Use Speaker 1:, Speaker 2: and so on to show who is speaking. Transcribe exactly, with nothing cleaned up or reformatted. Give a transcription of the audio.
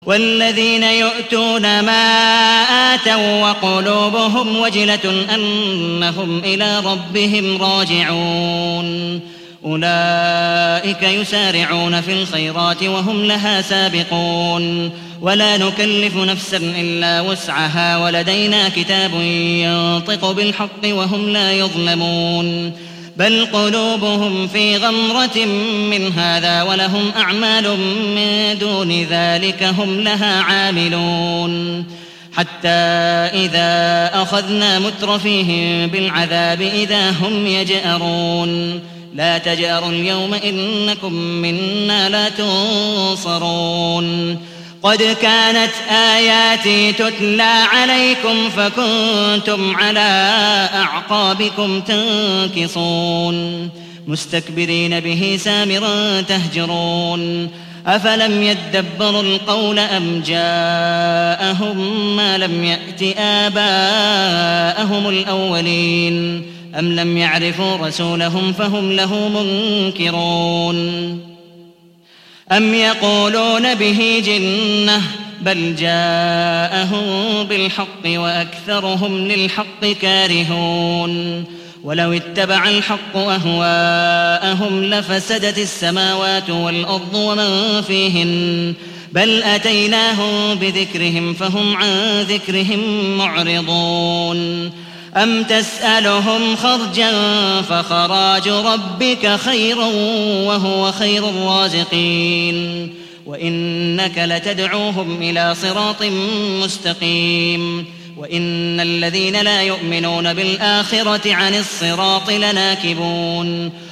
Speaker 1: والذين يؤتون ما آتوا وقلوبهم وجلة أنهم إلى ربهم راجعون أولئك يسارعون في الخيرات وهم لها سابقون ولا نكلف نفسا إلا وسعها ولدينا كتاب ينطق بالحق وهم لا يظلمون بل قلوبهم في غمرة من هذا ولهم أعمال من دون ذلك هم لها عاملون حتى إذا أخذنا مترفيهم بالعذاب إذا هم يجأرون لا تجأروا اليوم إنكم منا لا تنصرون قد كانت آياتي تتلى عليكم فكنتم على أعقابكم تنكصون مستكبرين به سامرا تهجرون أفلم يدبروا القول أم جاءهم ما لم يأت آباءهم الأولين أم لم يعرفوا رسولهم فهم له منكرون أم يقولون به جنة بل جاءهم بالحق وأكثرهم للحق كارهون ولو اتبع الحق أهواءهم لفسدت السماوات والأرض ومن فيهن بل أتيناهم بذكرهم فهم عن ذكرهم معرضون أم تسألهم خرجا فخراج ربك خير وهو خير الرازقين وإنك لتدعوهم إلى صراط مستقيم وإن الذين لا يؤمنون بالآخرة عن الصراط لناكبون